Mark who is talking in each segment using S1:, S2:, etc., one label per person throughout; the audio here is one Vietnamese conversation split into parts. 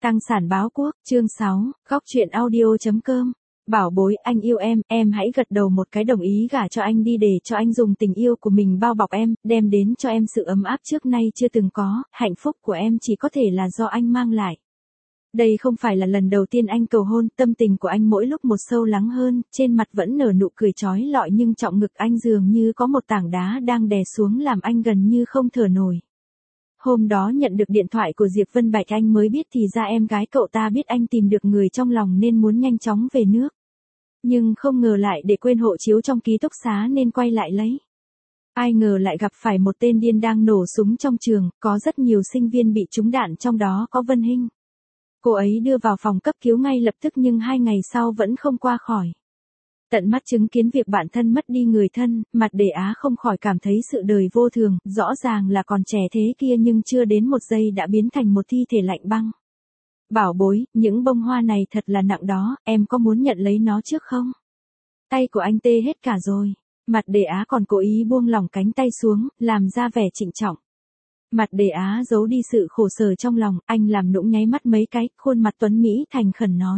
S1: Tăng sản báo quốc, chương 6, góc truyện audio.com. Bảo bối, anh yêu em hãy gật đầu một cái đồng ý gả cho anh đi để cho anh dùng tình yêu của mình bao bọc em, đem đến cho em sự ấm áp trước nay chưa từng có, hạnh phúc của em chỉ có thể là do anh mang lại. Đây không phải là lần đầu tiên anh cầu hôn, tâm tình của anh mỗi lúc một sâu lắng hơn, trên mặt vẫn nở nụ cười trói lọi nhưng trọng ngực anh dường như có một tảng đá đang đè xuống làm anh gần như không thở nổi. Hôm đó nhận được điện thoại của Diệp Vân Bạch anh mới biết thì ra em gái cậu ta biết anh tìm được người trong lòng nên muốn nhanh chóng về nước. Nhưng không ngờ lại để quên hộ chiếu trong ký túc xá nên quay lại lấy. Ai ngờ lại gặp phải một tên điên đang nổ súng trong trường, có rất nhiều sinh viên bị trúng đạn trong đó có Vân Hinh. Cô ấy đưa vào phòng cấp cứu ngay lập tức nhưng 2 ngày sau vẫn không qua khỏi. Tận mắt chứng kiến việc bản thân mất đi người thân, Mặt Đề Á không khỏi cảm thấy sự đời vô thường, rõ ràng là còn trẻ thế kia nhưng chưa đến một giây đã biến thành một thi thể lạnh băng. Bảo bối, những bông hoa này thật là nặng đó, em có muốn nhận lấy nó trước không? Tay của anh tê hết cả rồi. Mặt Đề Á còn cố ý buông lỏng cánh tay xuống, làm ra vẻ trịnh trọng. Mặt Đề Á giấu đi sự khổ sở trong lòng, anh làm nũng nháy mắt mấy cái, khuôn mặt tuấn Mỹ thành khẩn nói.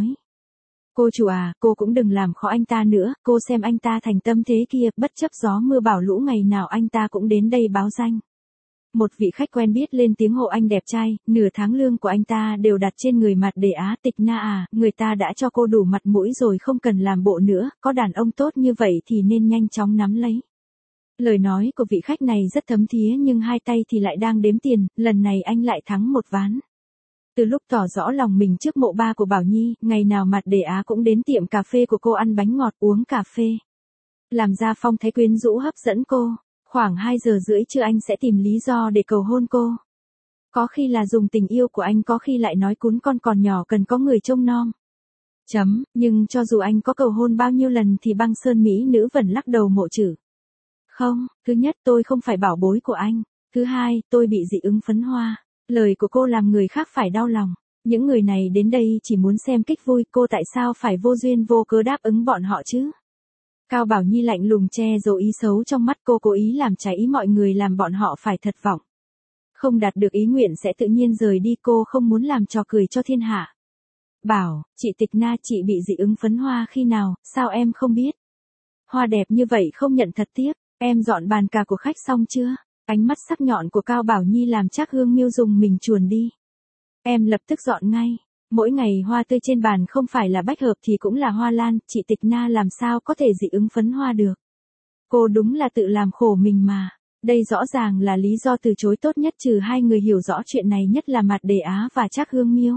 S1: Cô chủ à, cô cũng đừng làm khó anh ta nữa, cô xem anh ta thành tâm thế kia, bất chấp gió mưa bão lũ ngày nào anh ta cũng đến đây báo danh. Một vị khách quen biết lên tiếng hộ anh đẹp trai, nửa tháng lương của anh ta đều đặt trên người Mặt Đề Á. Tịch Na à, người ta đã cho cô đủ mặt mũi rồi không cần làm bộ nữa, có đàn ông tốt như vậy thì nên nhanh chóng nắm lấy. Lời nói của vị khách này rất thấm thía nhưng hai tay thì lại đang đếm tiền, lần này anh lại thắng một ván. Từ lúc tỏ rõ lòng mình trước mộ ba của Bảo Nhi, ngày nào Mặt Đề Á cũng đến tiệm cà phê của cô ăn bánh ngọt uống cà phê. Làm ra phong thái quyến rũ hấp dẫn cô, khoảng 2 giờ rưỡi trưa anh sẽ tìm lý do để cầu hôn cô. Có khi là dùng tình yêu của anh, có khi lại nói cún con còn nhỏ cần có người trông nom. Nhưng cho dù anh có cầu hôn bao nhiêu lần thì băng sơn mỹ nữ vẫn lắc đầu mộ chữ. Không, thứ nhất tôi không phải bảo bối của anh, thứ hai tôi bị dị ứng phấn hoa. Lời của cô làm người khác phải đau lòng. Những người này đến đây chỉ muốn xem kích vui, cô tại sao phải vô duyên vô cớ đáp ứng bọn họ chứ? Cao Bảo Nhi lạnh lùng che giấu ý xấu trong mắt cô, cố ý làm trái ý mọi người làm bọn họ phải thất vọng. Không đạt được ý nguyện sẽ tự nhiên rời đi, cô không muốn làm trò cười cho thiên hạ. Bảo, chị Tịch Na, chị bị dị ứng phấn hoa khi nào, sao em không biết? Hoa đẹp như vậy không nhận thật tiếc, em dọn bàn cà của khách xong chưa? Ánh mắt sắc nhọn của Cao Bảo Nhi làm Trác Hương Miêu dùng mình chuồn đi. Em lập tức dọn ngay. Mỗi ngày hoa tươi trên bàn không phải là bách hợp thì cũng là hoa lan, chị Tịch Na làm sao có thể dị ứng phấn hoa được. Cô đúng là tự làm khổ mình mà. Đây rõ ràng là lý do từ chối tốt nhất trừ hai người hiểu rõ chuyện này nhất là Mặt Đề Á và Trác Hương Miêu.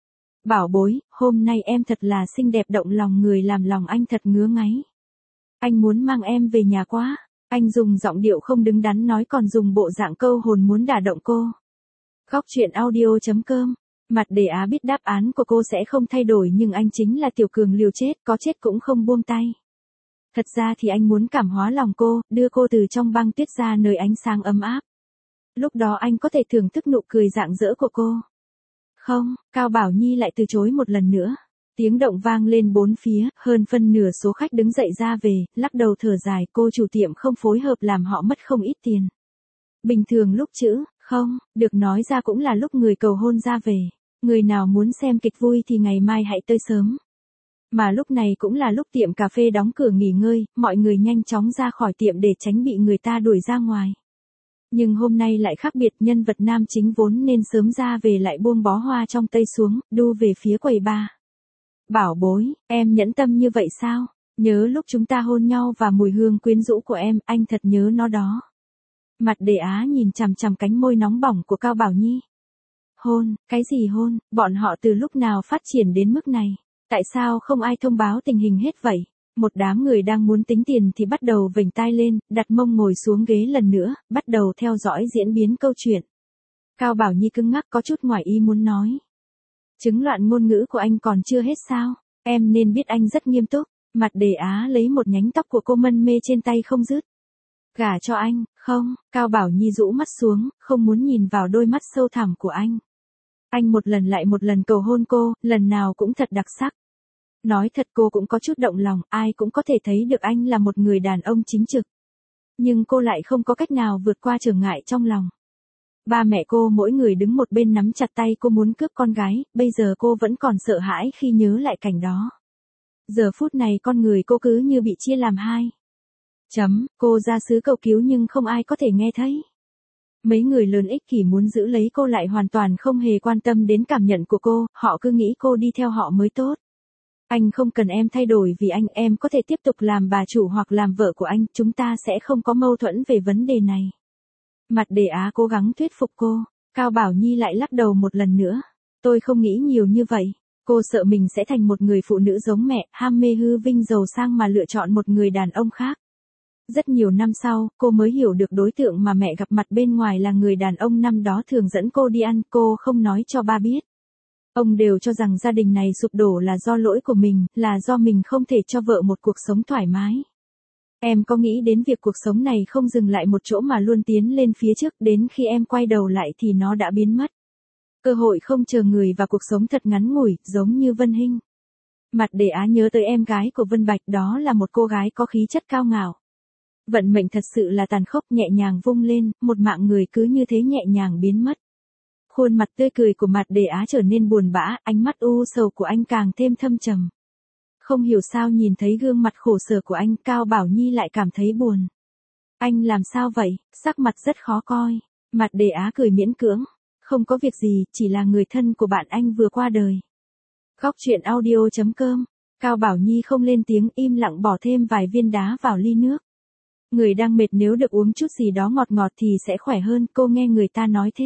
S1: Bảo bối, hôm nay em thật là xinh đẹp động lòng người làm lòng anh thật ngứa ngáy. Anh muốn mang em về nhà quá. Anh dùng giọng điệu không đứng đắn nói còn dùng bộ dạng câu hồn muốn đả động cô. Góc truyện audio.com. Mặt Đề Á biết đáp án của cô sẽ không thay đổi nhưng anh chính là tiểu cường liều chết, có chết cũng không buông tay. Thật ra thì anh muốn cảm hóa lòng cô, đưa cô từ trong băng tuyết ra nơi ánh sáng ấm áp. Lúc đó anh có thể thưởng thức nụ cười rạng rỡ của cô. Không, Cao Bảo Nhi lại từ chối một lần nữa. Tiếng động vang lên bốn phía, hơn phân nửa số khách đứng dậy ra về, lắc đầu thở dài, cô chủ tiệm không phối hợp làm họ mất không ít tiền. Bình thường lúc chữ, không, được nói ra cũng là lúc người cầu hôn ra về. Người nào muốn xem kịch vui thì ngày mai hãy tới sớm. Mà lúc này cũng là lúc tiệm cà phê đóng cửa nghỉ ngơi, mọi người nhanh chóng ra khỏi tiệm để tránh bị người ta đuổi ra ngoài. Nhưng hôm nay lại khác biệt, nhân vật nam chính vốn nên sớm ra về lại buông bó hoa trong tay xuống, đu về phía quầy bar. Bảo bối, em nhẫn tâm như vậy sao? Nhớ lúc chúng ta hôn nhau và mùi hương quyến rũ của em, anh thật nhớ nó đó. Mặt Đề Á nhìn chằm chằm cánh môi nóng bỏng của Cao Bảo Nhi. Hôn, cái gì hôn, bọn họ từ lúc nào phát triển đến mức này? Tại sao không ai thông báo tình hình hết vậy? Một đám người đang muốn tính tiền thì bắt đầu vểnh tai lên, đặt mông ngồi xuống ghế lần nữa, bắt đầu theo dõi diễn biến câu chuyện. Cao Bảo Nhi cứng ngắc có chút ngoài ý muốn nói. Chứng loạn ngôn ngữ của anh còn chưa hết sao? Em nên biết anh rất nghiêm túc. Mặt Đề Á lấy một nhánh tóc của cô mân mê trên tay không dứt. Gả cho anh, không, Cao Bảo Nhi rũ mắt xuống, không muốn nhìn vào đôi mắt sâu thẳm của anh. Anh một lần lại một lần cầu hôn cô, lần nào cũng thật đặc sắc. Nói thật cô cũng có chút động lòng, ai cũng có thể thấy được anh là một người đàn ông chính trực. Nhưng cô lại không có cách nào vượt qua trở ngại trong lòng. Ba mẹ cô mỗi người đứng một bên nắm chặt tay cô muốn cướp con gái, bây giờ cô vẫn còn sợ hãi khi nhớ lại cảnh đó. Giờ phút này con người cô cứ như bị chia làm hai. Cô ra xứ cầu cứu nhưng không ai có thể nghe thấy. Mấy người lớn ích kỷ muốn giữ lấy cô lại hoàn toàn không hề quan tâm đến cảm nhận của cô, họ cứ nghĩ cô đi theo họ mới tốt. Anh không cần em thay đổi vì anh, em có thể tiếp tục làm bà chủ hoặc làm vợ của anh, chúng ta sẽ không có mâu thuẫn về vấn đề này. Mặt Đề Á cố gắng thuyết phục cô, Cao Bảo Nhi lại lắc đầu một lần nữa. Tôi không nghĩ nhiều như vậy. Cô sợ mình sẽ thành một người phụ nữ giống mẹ, ham mê hư vinh giàu sang mà lựa chọn một người đàn ông khác. Rất nhiều năm sau, cô mới hiểu được đối tượng mà mẹ gặp mặt bên ngoài là người đàn ông năm đó thường dẫn cô đi ăn, cô không nói cho ba biết. Ông đều cho rằng gia đình này sụp đổ là do lỗi của mình, là do mình không thể cho vợ một cuộc sống thoải mái. Em có nghĩ đến việc cuộc sống này không dừng lại một chỗ mà luôn tiến lên phía trước, đến khi em quay đầu lại thì nó đã biến mất. Cơ hội không chờ người và cuộc sống thật ngắn ngủi, giống như Vân Hinh. Mặt Đề Á nhớ tới em gái của Vân Bạch, đó là một cô gái có khí chất cao ngạo. Vận mệnh thật sự là tàn khốc, nhẹ nhàng vung lên, một mạng người cứ như thế nhẹ nhàng biến mất. Khuôn mặt tươi cười của Mặt Đề Á trở nên buồn bã, ánh mắt u sầu của anh càng thêm thâm trầm. Không hiểu sao nhìn thấy gương mặt khổ sở của anh, Cao Bảo Nhi lại cảm thấy buồn. Anh làm sao vậy, sắc mặt rất khó coi. Mặt Đề Á cười miễn cưỡng. Không có việc gì, chỉ là người thân của bạn anh vừa qua đời. Góc truyện audio.com. Cao Bảo Nhi không lên tiếng, im lặng bỏ thêm vài viên đá vào ly nước. Người đang mệt nếu được uống chút gì đó ngọt ngọt thì sẽ khỏe hơn, cô nghe người ta nói thế.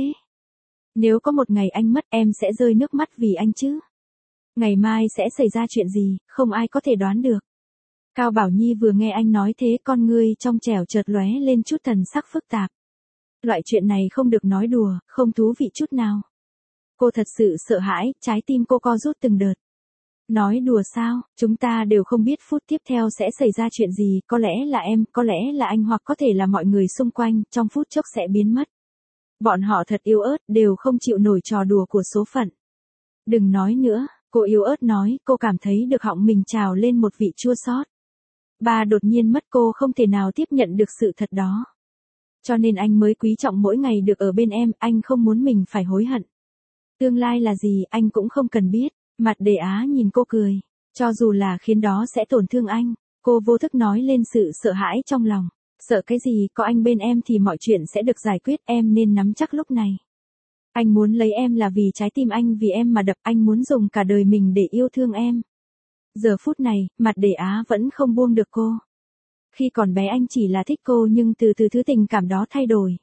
S1: Nếu có một ngày anh mất, em sẽ rơi nước mắt vì anh chứ. Ngày mai sẽ xảy ra chuyện gì, không ai có thể đoán được. Cao Bảo Nhi vừa nghe anh nói thế, con ngươi trong trẻo chợt lóe lên chút thần sắc phức tạp. Loại chuyện này không được nói đùa, không thú vị chút nào. Cô thật sự sợ hãi, trái tim cô co rút từng đợt. Nói đùa sao, chúng ta đều không biết phút tiếp theo sẽ xảy ra chuyện gì, có lẽ là em, có lẽ là anh hoặc có thể là mọi người xung quanh, trong phút chốc sẽ biến mất. Bọn họ thật yếu ớt, đều không chịu nổi trò đùa của số phận. Đừng nói nữa, cô yếu ớt nói, cô cảm thấy được họng mình trào lên một vị chua xót. Ba đột nhiên mất, cô không thể nào tiếp nhận được sự thật đó. Cho nên anh mới quý trọng mỗi ngày được ở bên em, anh không muốn mình phải hối hận. Tương lai là gì, anh cũng không cần biết. Mặt Đề Á nhìn cô cười. Cho dù là khiến đó sẽ tổn thương anh, cô vô thức nói lên sự sợ hãi trong lòng. Sợ cái gì, có anh bên em thì mọi chuyện sẽ được giải quyết, em nên nắm chắc lúc này. Anh muốn lấy em là vì trái tim anh vì em mà đập, anh muốn dùng cả đời mình để yêu thương em. Giờ phút này, Mặt Đề Á vẫn không buông được cô. Khi còn bé anh chỉ là thích cô nhưng từ từ thứ tình cảm đó thay đổi.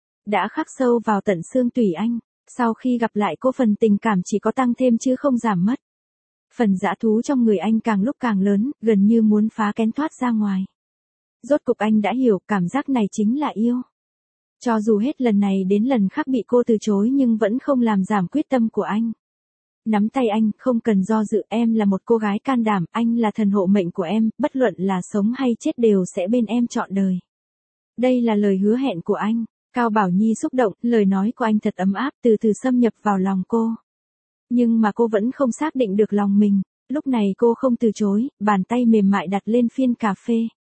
S1: Đã khắc sâu vào tận xương tủy anh. Sau khi gặp lại cô, phần tình cảm chỉ có tăng thêm chứ không giảm mất. Phần dã thú trong người anh càng lúc càng lớn, gần như muốn phá kén thoát ra ngoài. Rốt cục anh đã hiểu cảm giác này chính là yêu. Cho dù hết lần này đến lần khác bị cô từ chối nhưng vẫn không làm giảm quyết tâm của anh. Nắm tay anh, không cần do dự, em là một cô gái can đảm, anh là thần hộ mệnh của em, bất luận là sống hay chết đều sẽ bên em trọn đời. Đây là lời hứa hẹn của anh. Cao Bảo Nhi xúc động, lời nói của anh thật ấm áp, từ từ xâm nhập vào lòng cô. Nhưng mà cô vẫn không xác định được lòng mình. Lúc này cô không từ chối, bàn tay mềm mại đặt lên phiên cà phê.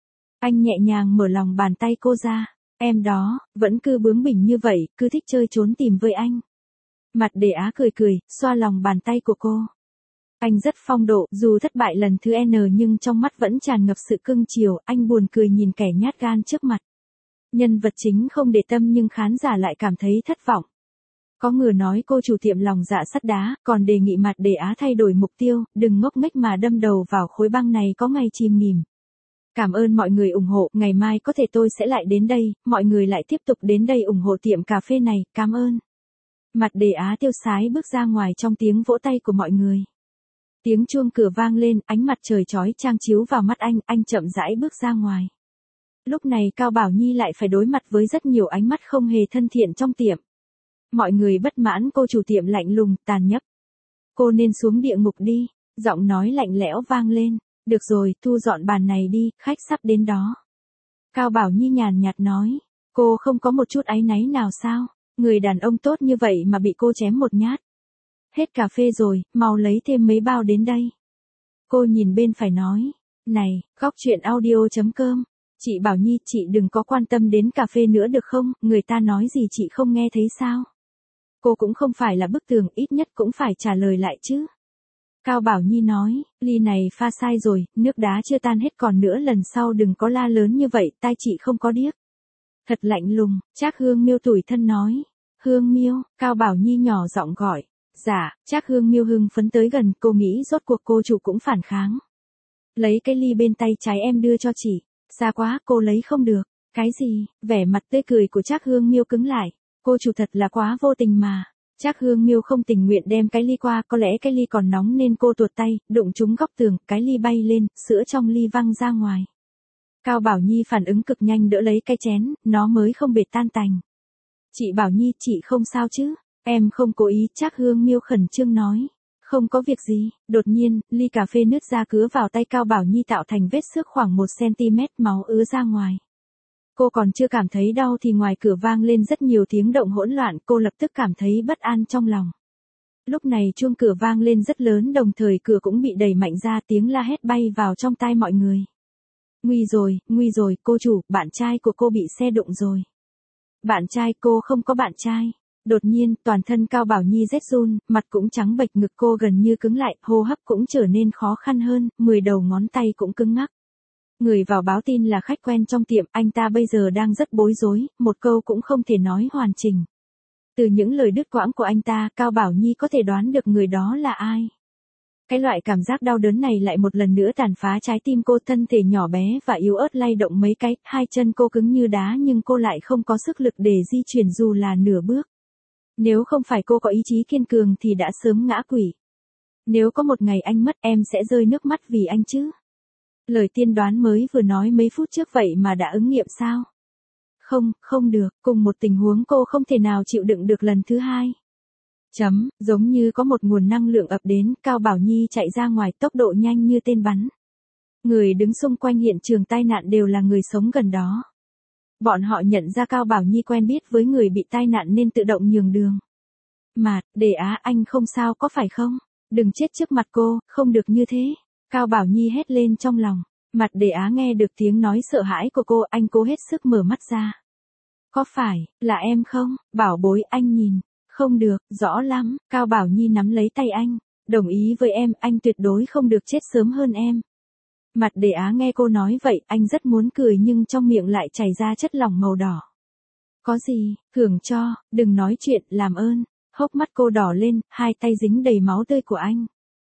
S1: Anh nhẹ nhàng mở lòng bàn tay cô ra. Em đó, vẫn cứ bướng bỉnh như vậy, cứ thích chơi trốn tìm với anh. Mặt Đề Á cười cười, xoa lòng bàn tay của cô. Anh rất phong độ, dù thất bại lần thứ N nhưng trong mắt vẫn tràn ngập sự cưng chiều, anh buồn cười nhìn kẻ nhát gan trước mặt. Nhân vật chính không để tâm nhưng khán giả lại cảm thấy thất vọng. Có người nói cô chủ tiệm lòng dạ sắt đá, còn đề nghị Mặt Đề Á thay đổi mục tiêu, đừng ngốc nghếch mà đâm đầu vào khối băng này có ngày chìm nghỉm. Cảm ơn mọi người ủng hộ, ngày mai có thể tôi sẽ lại đến đây, mọi người lại tiếp tục đến đây ủng hộ tiệm cà phê này, cảm ơn. Mặt Đề Á tiêu sái bước ra ngoài trong tiếng vỗ tay của mọi người. Tiếng chuông cửa vang lên, ánh mặt trời chói chang chiếu vào mắt anh chậm rãi bước ra ngoài. Lúc này Cao Bảo Nhi lại phải đối mặt với rất nhiều ánh mắt không hề thân thiện trong tiệm. Mọi người bất mãn cô chủ tiệm lạnh lùng, tàn nhẫn. Cô nên xuống địa ngục đi, giọng nói lạnh lẽo vang lên. Được rồi, thu dọn bàn này đi, khách sắp đến đó. Cao Bảo Nhi nhàn nhạt nói. Cô không có một chút áy náy nào sao? Người đàn ông tốt như vậy mà bị cô chém một nhát. Hết cà phê rồi, mau lấy thêm mấy bao đến đây. Cô nhìn bên phải nói. Này, góc truyện audio.com. Chị Bảo Nhi, chị đừng có quan tâm đến cà phê nữa được không, người ta nói gì chị không nghe thấy sao? Cô cũng không phải là bức tường, ít nhất cũng phải trả lời lại chứ. Cao Bảo Nhi nói, ly này pha sai rồi, nước đá chưa tan hết, còn nữa lần sau đừng có la lớn như vậy, tai chị không có điếc. Thật lạnh lùng, Trác Hương Miêu tủi thân nói. Hương Miêu, Cao Bảo Nhi nhỏ giọng gọi. Dạ, Trác Hương Miêu hưng phấn tới gần, cô nghĩ rốt cuộc cô chủ cũng phản kháng. Lấy cái ly bên tay trái em đưa cho chị. Xa quá, cô lấy không được. Cái gì? Vẻ mặt tươi cười của Trác Hương Miêu cứng lại. Cô chủ thật là quá vô tình mà. Trác Hương Miêu không tình nguyện đem cái ly qua, có lẽ cái ly còn nóng nên cô tuột tay, đụng trúng góc tường, cái ly bay lên, sữa trong ly văng ra ngoài. Cao Bảo Nhi phản ứng cực nhanh đỡ lấy cái chén, nó mới không bệt tan tành. Chị Bảo Nhi, chị không sao chứ? Em không cố ý, Trác Hương Miêu khẩn trương nói. Không có việc gì, đột nhiên, ly cà phê nứt ra cứa vào tay Cao Bảo Nhi tạo thành vết xước khoảng 1 cm, máu ứa ra ngoài. Cô còn chưa cảm thấy đau thì ngoài cửa vang lên rất nhiều tiếng động hỗn loạn, cô lập tức cảm thấy bất an trong lòng. Lúc này chuông cửa vang lên rất lớn, đồng thời cửa cũng bị đẩy mạnh ra, tiếng la hét bay vào trong tai mọi người. Nguy rồi, cô chủ, bạn trai của cô bị xe đụng rồi. Bạn trai, cô không có bạn trai. Đột nhiên, toàn thân Cao Bảo Nhi rét run, mặt cũng trắng bệch, ngực cô gần như cứng lại, hô hấp cũng trở nên khó khăn hơn, 10 đầu ngón tay cũng cứng ngắc. Người vào báo tin là khách quen trong tiệm, anh ta bây giờ đang rất bối rối, một câu cũng không thể nói hoàn chỉnh. Từ những lời đứt quãng của anh ta, Cao Bảo Nhi có thể đoán được người đó là ai. Cái loại cảm giác đau đớn này lại một lần nữa tàn phá trái tim cô, thân thể nhỏ bé và yếu ớt lay động mấy cái, hai chân cô cứng như đá nhưng cô lại không có sức lực để di chuyển dù là nửa bước. Nếu không phải cô có ý chí kiên cường thì đã sớm ngã quỵ. Nếu có một ngày anh mất, em sẽ rơi nước mắt vì anh chứ. Lời tiên đoán mới vừa nói mấy phút trước vậy mà đã ứng nghiệm sao? Không được, cùng một tình huống cô không thể nào chịu đựng được lần thứ hai. Giống như có một nguồn năng lượng ập đến, Cao Bảo Nhi chạy ra ngoài tốc độ nhanh như tên bắn. Người đứng xung quanh hiện trường tai nạn đều là người sống gần đó. Bọn họ nhận ra Cao Bảo Nhi quen biết với người bị tai nạn nên tự động nhường đường. Đề Á, anh không sao có phải không? Đừng chết trước mặt cô, không được như thế. Cao Bảo Nhi hét lên trong lòng. Mặt Đề Á nghe được tiếng nói sợ hãi của cô, anh cố hết sức mở mắt ra. Có phải là em không? Bảo bối, anh nhìn. Không được, rõ lắm. Cao Bảo Nhi nắm lấy tay anh. Đồng ý với em, anh tuyệt đối không được chết sớm hơn em. Mặt Đề Á nghe cô nói vậy, anh rất muốn cười nhưng trong miệng lại chảy ra chất lỏng màu đỏ. Có gì, thưởng cho, đừng nói chuyện, làm ơn. Hốc mắt cô đỏ lên, hai tay dính đầy máu tươi của anh.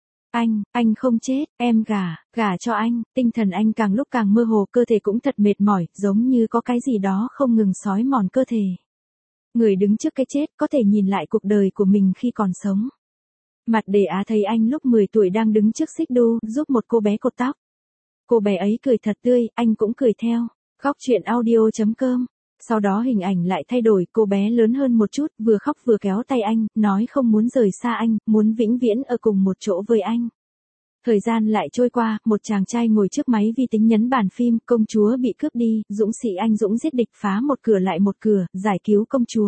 S1: Anh không chết, em gả cho anh, tinh thần anh càng lúc càng mơ hồ, cơ thể cũng thật mệt mỏi, giống như có cái gì đó không ngừng xói mòn cơ thể. Người đứng trước cái chết có thể nhìn lại cuộc đời của mình khi còn sống. Mặt Đề Á thấy anh lúc 10 tuổi đang đứng trước xích đu, giúp một cô bé cột tóc. Cô bé ấy cười thật tươi, anh cũng cười theo. Góc chuyện audio.com. Sau đó hình ảnh lại thay đổi, cô bé lớn hơn một chút, vừa khóc vừa kéo tay anh, nói không muốn rời xa anh, muốn vĩnh viễn ở cùng một chỗ với anh. Thời gian lại trôi qua, một chàng trai ngồi trước máy vi tính nhấn bàn phim, công chúa bị cướp đi, dũng sĩ anh dũng giết địch, phá một cửa lại một cửa, giải cứu công chúa.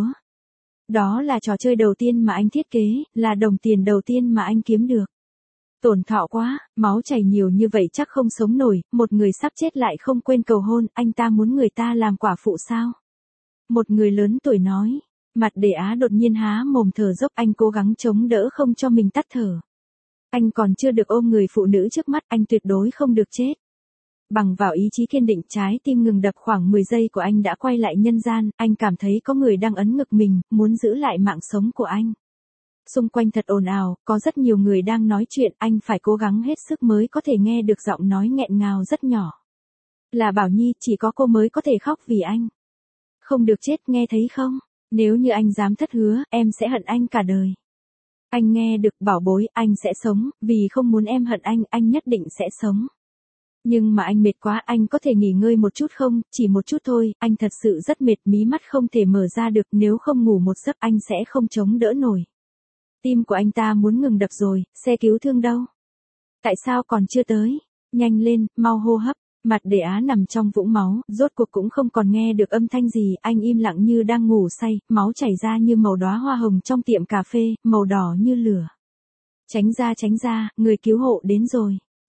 S1: Đó là trò chơi đầu tiên mà anh thiết kế, là đồng tiền đầu tiên mà anh kiếm được. Tổn thọ quá, máu chảy nhiều như vậy chắc không sống nổi, một người sắp chết lại không quên cầu hôn, anh ta muốn người ta làm quả phụ sao? Một người lớn tuổi nói. Mặt Đề Á đột nhiên há mồm thở dốc, anh cố gắng chống đỡ không cho mình tắt thở. Anh còn chưa được ôm người phụ nữ trước mắt, anh tuyệt đối không được chết. Bằng vào ý chí kiên định, trái tim ngừng đập khoảng 10 giây của anh đã quay lại nhân gian, anh cảm thấy có người đang ấn ngực mình, muốn giữ lại mạng sống của anh. Xung quanh thật ồn ào, có rất nhiều người đang nói chuyện, anh phải cố gắng hết sức mới có thể nghe được giọng nói nghẹn ngào rất nhỏ. Là Bảo Nhi, chỉ có cô mới có thể khóc vì anh. Không được chết, nghe thấy không? Nếu như anh dám thất hứa, em sẽ hận anh cả đời. Anh nghe được, bảo bối, anh sẽ sống, vì không muốn em hận anh nhất định sẽ sống. Nhưng mà anh mệt quá, anh có thể nghỉ ngơi một chút không, chỉ một chút thôi, anh thật sự rất mệt, mí mắt không thể mở ra được, nếu không ngủ một giấc anh sẽ không chống đỡ nổi. Tim của anh ta muốn ngừng đập rồi, xe cứu thương đâu? Tại sao còn chưa tới? Nhanh lên, mau hô hấp. Mặt Đề Á nằm trong vũng máu, rốt cuộc cũng không còn nghe được âm thanh gì, anh im lặng như đang ngủ say, máu chảy ra như màu đóa hoa hồng trong tiệm cà phê, màu đỏ như lửa. Tránh ra, người cứu hộ đến rồi.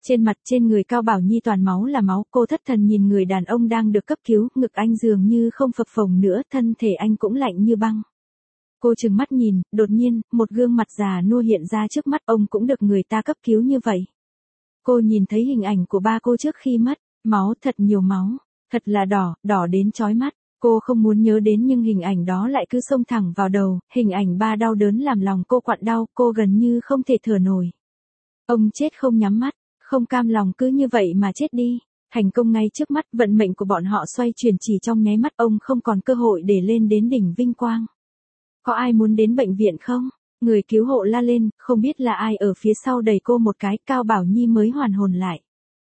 S1: Trên mặt trên người Cao Bảo Nhi toàn máu là máu, cô thất thần nhìn người đàn ông đang được cấp cứu, ngực anh dường như không phập phồng nữa, thân thể anh cũng lạnh như băng. Cô trừng mắt nhìn, đột nhiên, một gương mặt già nua hiện ra trước mắt, ông cũng được người ta cấp cứu như vậy. Cô nhìn thấy hình ảnh của ba cô trước khi mất, máu thật nhiều máu, thật là đỏ, đỏ đến chói mắt. Cô không muốn nhớ đến nhưng hình ảnh đó lại cứ xông thẳng vào đầu, hình ảnh ba đau đớn làm lòng cô quặn đau, cô gần như không thể thở nổi. Ông chết không nhắm mắt, không cam lòng cứ như vậy mà chết đi. Thành công ngay trước mắt, vận mệnh của bọn họ xoay chuyển chỉ trong nháy mắt, ông không còn cơ hội để lên đến đỉnh vinh quang. Có ai muốn đến bệnh viện không? Người cứu hộ la lên, không biết là ai ở phía sau đẩy cô một cái, Cao Bảo Nhi mới hoàn hồn lại.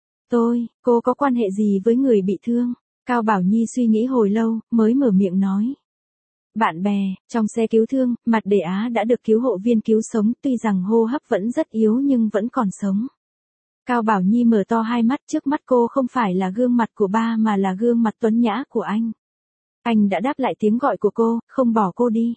S1: Cô có quan hệ gì với người bị thương? Cao Bảo Nhi suy nghĩ hồi lâu, mới mở miệng nói. Bạn bè, trong xe cứu thương, Mặt Đề Á đã được cứu hộ viên cứu sống, tuy rằng hô hấp vẫn rất yếu nhưng vẫn còn sống. Cao Bảo Nhi mở to hai mắt, trước mắt cô không phải là gương mặt của ba mà là gương mặt tuấn nhã của anh. Anh đã đáp lại tiếng gọi của cô, không bỏ cô đi.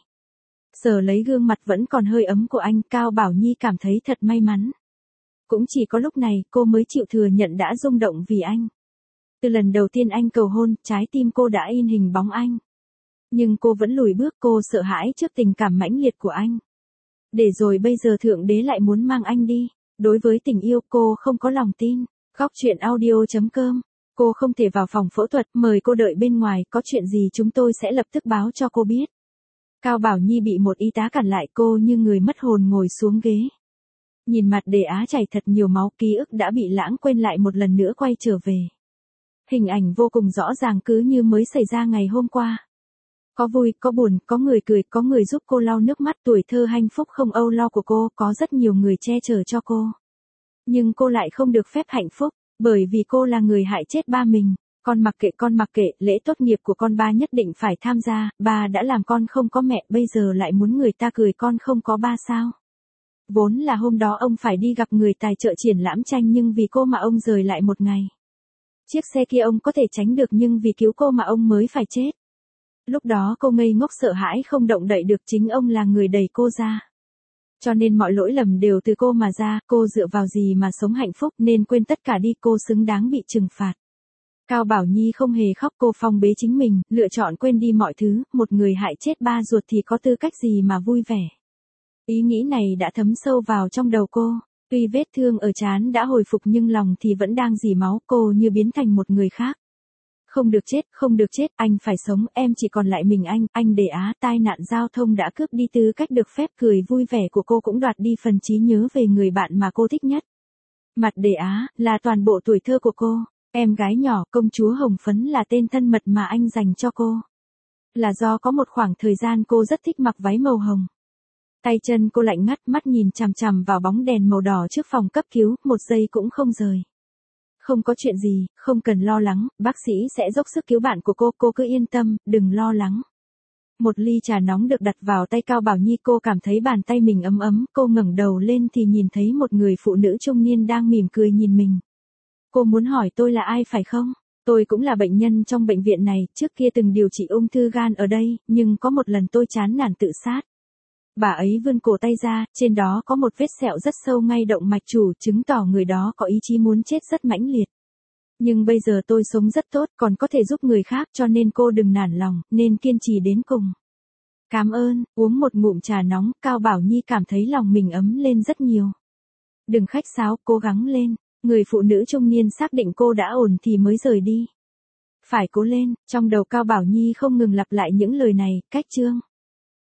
S1: Sờ lấy gương mặt vẫn còn hơi ấm của anh, Cao Bảo Nhi cảm thấy thật may mắn. Cũng chỉ có lúc này cô mới chịu thừa nhận đã rung động vì anh. Từ lần đầu tiên anh cầu hôn, trái tim cô đã in hình bóng anh. Nhưng cô vẫn lùi bước, cô sợ hãi trước tình cảm mãnh liệt của anh. Để rồi bây giờ Thượng Đế lại muốn mang anh đi. Đối với tình yêu cô không có lòng tin. Góc chuyện audio.com. Cô không thể vào phòng phẫu thuật, mời cô đợi bên ngoài, có chuyện gì chúng tôi sẽ lập tức báo cho cô biết. Cao Bảo Nhi bị một y tá cản lại, cô như người mất hồn ngồi xuống ghế. Nhìn Mặt Đề Á chảy thật nhiều máu, ký ức đã bị lãng quên lại một lần nữa quay trở về. Hình ảnh vô cùng rõ ràng cứ như mới xảy ra ngày hôm qua. Có vui, có buồn, có người cười, có người giúp cô lau nước mắt, tuổi thơ hạnh phúc không âu lo của cô, có rất nhiều người che chở cho cô. Nhưng cô lại không được phép hạnh phúc, bởi vì cô là người hại chết ba mình. Con mặc kệ, lễ tốt nghiệp của con ba nhất định phải tham gia, ba đã làm con không có mẹ, bây giờ lại muốn người ta cười con không có ba sao. Vốn là hôm đó ông phải đi gặp người tài trợ triển lãm tranh nhưng vì cô mà ông rời lại một ngày. Chiếc xe kia ông có thể tránh được nhưng vì cứu cô mà ông mới phải chết. Lúc đó cô ngây ngốc sợ hãi không động đậy được, chính ông là người đẩy cô ra. Cho nên mọi lỗi lầm đều từ cô mà ra, cô dựa vào gì mà sống hạnh phúc nên quên tất cả đi, cô xứng đáng bị trừng phạt. Cao Bảo Nhi không hề khóc, cô phong bế chính mình, lựa chọn quên đi mọi thứ, một người hại chết ba ruột thì có tư cách gì mà vui vẻ. Ý nghĩ này đã thấm sâu vào trong đầu cô, tuy vết thương ở trán đã hồi phục nhưng lòng thì vẫn đang rỉ máu, cô như biến thành một người khác. Không được chết, anh phải sống, em chỉ còn lại mình anh Đề Á, tai nạn giao thông đã cướp đi tư cách được phép cười vui vẻ của cô, cũng đoạt đi phần trí nhớ về người bạn mà cô thích nhất. Mặt Đề Á, là toàn bộ tuổi thơ của cô. Em gái nhỏ, công chúa Hồng Phấn là tên thân mật mà anh dành cho cô. Là do có một khoảng thời gian cô rất thích mặc váy màu hồng. Tay chân cô lạnh ngắt, mắt nhìn chằm chằm vào bóng đèn màu đỏ trước phòng cấp cứu, một giây cũng không rời. Không có chuyện gì, không cần lo lắng, bác sĩ sẽ dốc sức cứu bạn của cô cứ yên tâm, đừng lo lắng. Một ly trà nóng được đặt vào tay Cao Bảo Nhi, cô cảm thấy bàn tay mình ấm ấm, cô ngẩng đầu lên thì nhìn thấy một người phụ nữ trung niên đang mỉm cười nhìn mình. Cô muốn hỏi tôi là ai phải không? Tôi cũng là bệnh nhân trong bệnh viện này, trước kia từng điều trị ung thư gan ở đây, nhưng có một lần tôi chán nản tự sát. Bà ấy vươn cổ tay ra, trên đó có một vết sẹo rất sâu ngay động mạch chủ, chứng tỏ người đó có ý chí muốn chết rất mãnh liệt. Nhưng bây giờ tôi sống rất tốt, còn có thể giúp người khác, cho nên cô đừng nản lòng, nên kiên trì đến cùng. Cảm ơn, uống một ngụm trà nóng, Cao Bảo Nhi cảm thấy lòng mình ấm lên rất nhiều. Đừng khách sáo, cố gắng lên. Người phụ nữ trung niên xác định cô đã ổn thì mới rời đi. Phải cố lên, trong đầu Cao Bảo Nhi không ngừng lặp lại những lời này, cách chương.